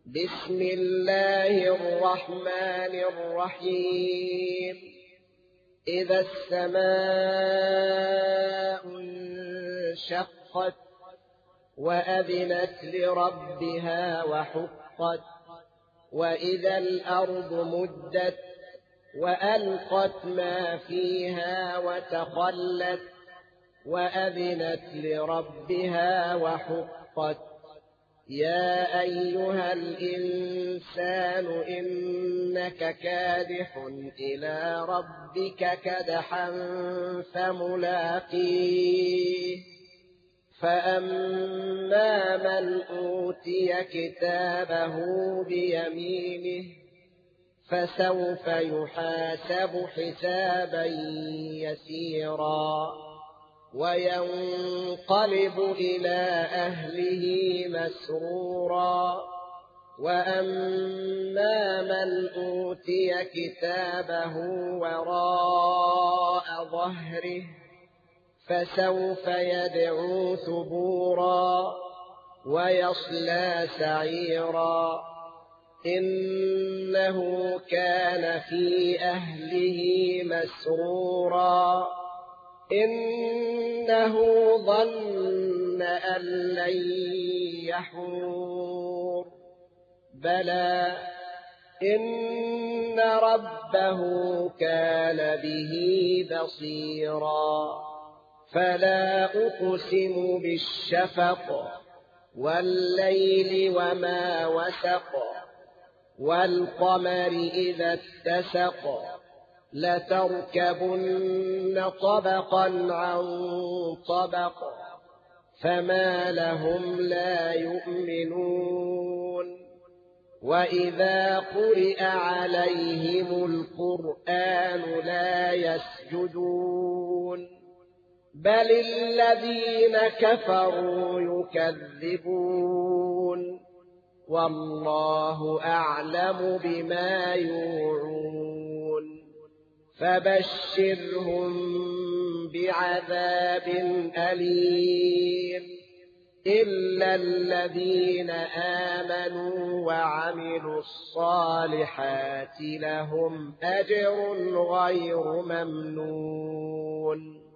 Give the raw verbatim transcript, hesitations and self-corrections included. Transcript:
بسم الله الرحمن الرحيم إذا السماء انشقت وأذنت لربها وحقت وإذا الأرض مدت وألقت ما فيها وتخلت وأذنت لربها وحقت يا أيها الإنسان إنك كادح إلى ربك كدحا فملاقيه فأما من أوتي كتابه بيمينه فسوف يحاسب حسابا يسيرا وينقلب إلى أهله مسرورا وأما من أوتي كتابه وراء ظهره فسوف يدعو ثبورا ويصلى سعيرا إنه كان في أهله مسرورا إنه ظن أن لن يحور بلى إن ربه كان به بصيرا فلا أقسم بالشفق والليل وما وسق والقمر إذا اتسق لتركبن طبقا عن طبق فما لهم لا يؤمنون وإذا قرئ عليهم القرآن لا يسجدون بل الذين كفروا يكذبون والله أعلم بما يوعون فبشرهم بعذاب أليم إلا الذين آمنوا وعملوا الصالحات لهم أجر غير ممنون